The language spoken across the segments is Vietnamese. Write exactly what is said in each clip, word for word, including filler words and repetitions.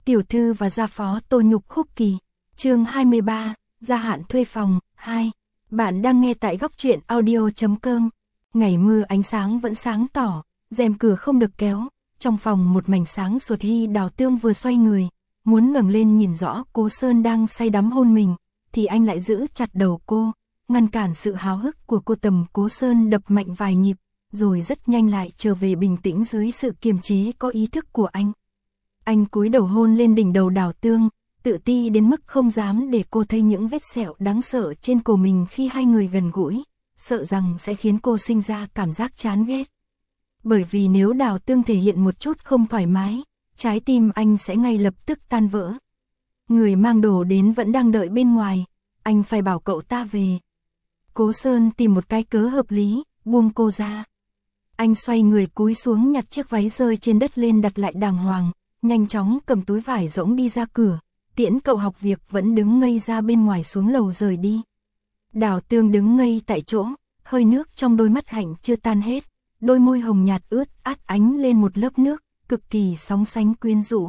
Tiểu thư và gia phó Tô Nhục Khúc Kỳ. Chương hai mươi ba, gia hạn thuê phòng hai. Bạn đang nghe tại góc truyện audio chấm com. Ngày mưa ánh sáng vẫn sáng tỏ, rèm cửa không được kéo, trong phòng một mảnh sáng suột. Hy Đào Tương vừa xoay người, muốn ngẩng lên nhìn rõ Cố Sơn đang say đắm hôn mình, thì anh lại giữ chặt đầu cô, ngăn cản sự háo hức của cô. Tầm Cố Sơn đập mạnh vài nhịp, rồi rất nhanh lại trở về bình tĩnh dưới sự kiềm chế có ý thức của anh. Anh cúi đầu hôn lên đỉnh đầu Đào Tương, tự ti đến mức không dám để cô thấy những vết sẹo đáng sợ trên cổ mình khi hai người gần gũi, sợ rằng sẽ khiến cô sinh ra cảm giác chán ghét. Bởi vì nếu Đào Tương thể hiện một chút không thoải mái, trái tim anh sẽ ngay lập tức tan vỡ. Người mang đồ đến vẫn đang đợi bên ngoài, anh phải bảo cậu ta về. Cố Sơn tìm một cái cớ hợp lý, buông cô ra. Anh xoay người cúi xuống nhặt chiếc váy rơi trên đất lên đặt lại đàng hoàng, nhanh chóng cầm túi vải rỗng đi ra cửa. Tiễn Cậu Học Việc vẫn đứng ngây ra bên ngoài xuống lầu rời đi. Đào Tương đứng ngây tại chỗ, hơi nước trong đôi mắt hạnh chưa tan hết, đôi môi hồng nhạt ướt át ánh lên một lớp nước, cực kỳ sóng sánh quyến rũ.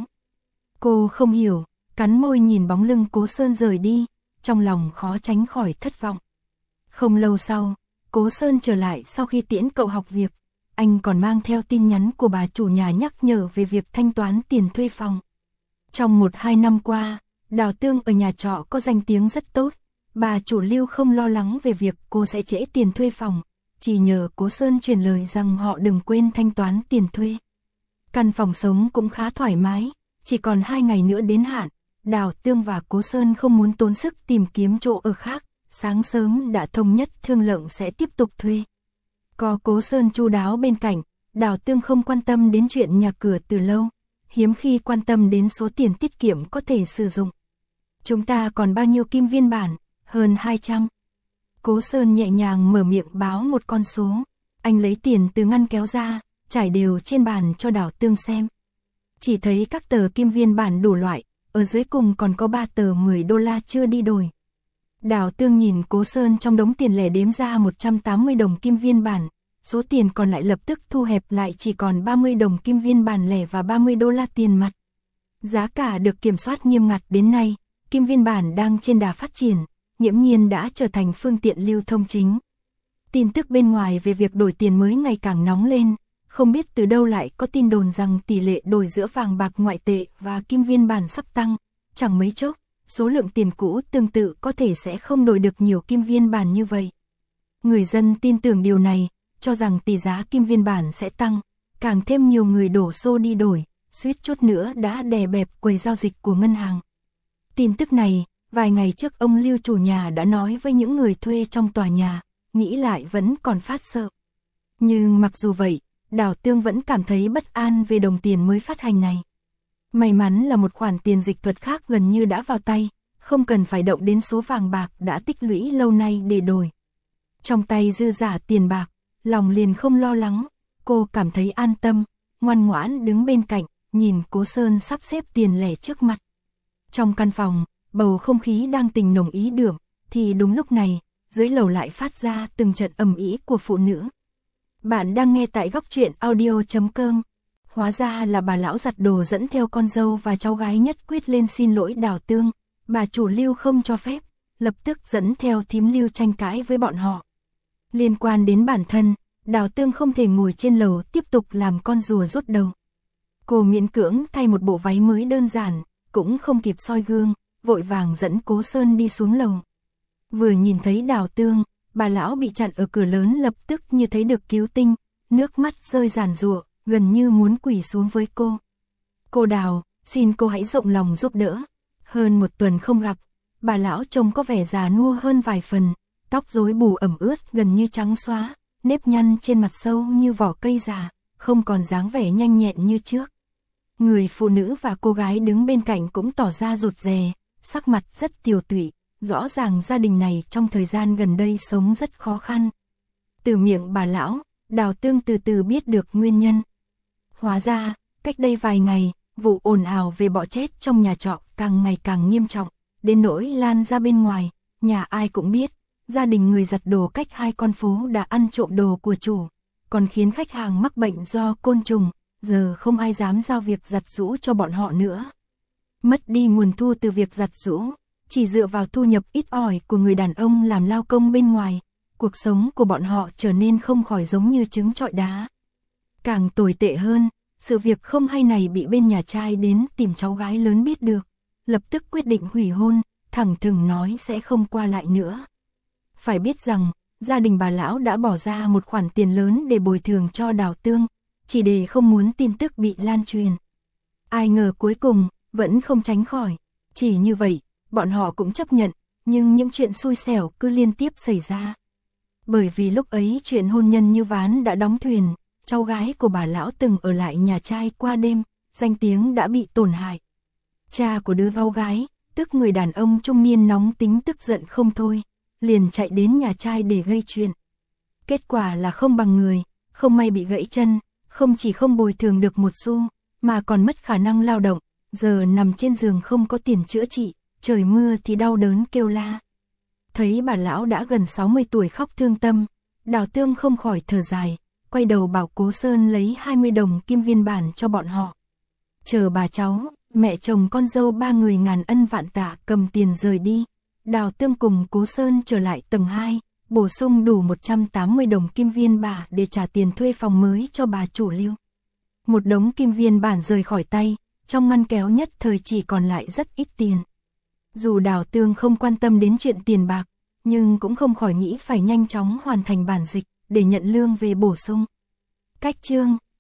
Cô không hiểu, cắn môi nhìn bóng lưng Cố Sơn rời đi, trong lòng khó tránh khỏi thất vọng. Không lâu sau, Cố Sơn trở lại sau khi tiễn Cậu Học Việc, anh còn mang theo tin nhắn của bà chủ nhà nhắc nhở về việc thanh toán tiền thuê phòng. Trong một hai năm qua, Đào Tương ở nhà trọ có danh tiếng rất tốt, bà chủ Lưu không lo lắng về việc cô sẽ trễ tiền thuê phòng, chỉ nhờ Cố Sơn truyền lời rằng họ đừng quên thanh toán tiền thuê. Căn phòng sống cũng khá thoải mái, chỉ còn hai ngày nữa đến hạn, Đào Tương và Cố Sơn không muốn tốn sức tìm kiếm chỗ ở khác, sáng sớm đã thống nhất thương lượng sẽ tiếp tục thuê. Có Cố Sơn chu đáo bên cạnh, Đào Tương không quan tâm đến chuyện nhà cửa từ lâu, hiếm khi quan tâm đến số tiền tiết kiệm có thể sử dụng. Chúng ta còn bao nhiêu kim viên bản? Hơn hai trăm. Cố Sơn nhẹ nhàng mở miệng báo một con số. Anh lấy tiền từ ngăn kéo ra, trải đều trên bàn cho Đào Tương xem. Chỉ thấy các tờ kim viên bản đủ loại, ở dưới cùng còn có ba tờ mười đô la chưa đi đổi. Đào Tương nhìn Cố Sơn trong đống tiền lẻ đếm ra một trăm tám mươi đồng kim viên bản, số tiền còn lại lập tức thu hẹp lại chỉ còn ba mươi đồng kim viên bản lẻ và ba mươi đô la tiền mặt. Giá cả được kiểm soát nghiêm ngặt đến nay, kim viên bản đang trên đà phát triển, nghiễm nhiên đã trở thành phương tiện lưu thông chính. Tin tức bên ngoài về việc đổi tiền mới ngày càng nóng lên, không biết từ đâu lại có tin đồn rằng tỷ lệ đổi giữa vàng bạc ngoại tệ và kim viên bản sắp tăng, chẳng mấy chốc, số lượng tiền cũ tương tự có thể sẽ không đổi được nhiều kim viên bản như vậy. Người dân tin tưởng điều này, cho rằng tỷ giá kim viên bản sẽ tăng, càng thêm nhiều người đổ xô đi đổi, suýt chút nữa đã đè bẹp quầy giao dịch của ngân hàng. Tin tức này, vài ngày trước ông Lưu chủ nhà đã nói với những người thuê trong tòa nhà, nghĩ lại vẫn còn phát sợ. Nhưng mặc dù vậy, Đào Tương vẫn cảm thấy bất an về đồng tiền mới phát hành này. May mắn là một khoản tiền dịch thuật khác gần như đã vào tay, không cần phải động đến số vàng bạc đã tích lũy lâu nay để đổi. Trong tay dư giả tiền bạc, lòng liền không lo lắng, cô cảm thấy an tâm, ngoan ngoãn đứng bên cạnh, nhìn Cố Sơn sắp xếp tiền lẻ trước mặt. Trong căn phòng, bầu không khí đang tình nồng ý đượm, thì đúng lúc này, dưới lầu lại phát ra từng trận ầm ĩ của phụ nữ. Bạn đang nghe tại góc truyện audio chấm com. Hóa ra là bà lão giặt đồ dẫn theo con dâu và cháu gái nhất quyết lên xin lỗi Đào Tương, bà chủ Lưu không cho phép, lập tức dẫn theo thím Lưu tranh cãi với bọn họ. Liên quan đến bản thân, Đào Tương không thể ngồi trên lầu tiếp tục làm con rùa rút đầu. Cô miễn cưỡng thay một bộ váy mới đơn giản, cũng không kịp soi gương, vội vàng dẫn Cố Sơn đi xuống lầu. Vừa nhìn thấy Đào Tương, bà lão bị chặn ở cửa lớn lập tức như thấy được cứu tinh, nước mắt rơi ràn rụa, gần như muốn quỳ xuống với cô. Cô Đào, xin cô hãy rộng lòng giúp đỡ. Hơn một tuần không gặp, bà lão trông có vẻ già nua hơn vài phần, tóc rối bù ẩm ướt gần như trắng xóa, nếp nhăn trên mặt sâu như vỏ cây già, không còn dáng vẻ nhanh nhẹn như trước. Người phụ nữ và cô gái đứng bên cạnh cũng tỏ ra rụt rè, sắc mặt rất tiều tụy, rõ ràng gia đình này trong thời gian gần đây sống rất khó khăn. Từ miệng bà lão, Đào Tương từ từ biết được nguyên nhân. Hóa ra, cách đây vài ngày, vụ ồn ào về bọ chết trong nhà trọ càng ngày càng nghiêm trọng, đến nỗi lan ra bên ngoài, nhà ai cũng biết, gia đình người giặt đồ cách hai con phố đã ăn trộm đồ của chủ, còn khiến khách hàng mắc bệnh do côn trùng, giờ không ai dám giao việc giặt giũ cho bọn họ nữa. mất đi nguồn thu từ việc giặt giũ, chỉ dựa vào thu nhập ít ỏi của người đàn ông làm lao công bên ngoài, cuộc sống của bọn họ trở nên không khỏi giống như trứng trọi đá. Càng tồi tệ hơn, sự việc không hay này bị bên nhà trai đến tìm cháu gái lớn biết được, lập tức quyết định hủy hôn, thẳng thừng nói sẽ không qua lại nữa. Phải biết rằng, gia đình bà lão đã bỏ ra một khoản tiền lớn để bồi thường cho Đào Tương, chỉ để không muốn tin tức bị lan truyền. Ai ngờ cuối cùng, vẫn không tránh khỏi. Chỉ như vậy, bọn họ cũng chấp nhận, nhưng những chuyện xui xẻo cứ liên tiếp xảy ra. Bởi vì lúc ấy chuyện hôn nhân như ván đã đóng thuyền, cháu gái của bà lão từng ở lại nhà trai qua đêm, danh tiếng đã bị tổn hại. Cha của đứa cháu gái, tức người đàn ông trung niên nóng tính tức giận không thôi, liền chạy đến nhà trai để gây chuyện. Kết quả là không bằng người, không may bị gãy chân, không chỉ không bồi thường được một xu, mà còn mất khả năng lao động, giờ nằm trên giường không có tiền chữa trị, trời mưa thì đau đớn kêu la. Thấy bà lão đã gần sáu mươi tuổi khóc thương tâm, Đào Tương không khỏi thở dài, quay đầu bảo Cố Sơn lấy hai mươi đồng kim viên bản cho bọn họ. Chờ bà cháu, mẹ chồng con dâu ba người ngàn ân vạn tạ cầm tiền rời đi, Đào Tương cùng Cố Sơn trở lại tầng hai, bổ sung đủ một trăm tám mươi đồng kim viên bả để trả tiền thuê phòng mới cho bà chủ Lưu. Một đống kim viên bản rời khỏi tay, trong ngăn kéo nhất thời chỉ còn lại rất ít tiền. Dù Đào Tương không quan tâm đến chuyện tiền bạc, nhưng cũng không khỏi nghĩ phải nhanh chóng hoàn thành bản dịch để nhận lương về bổ sung. Cách chương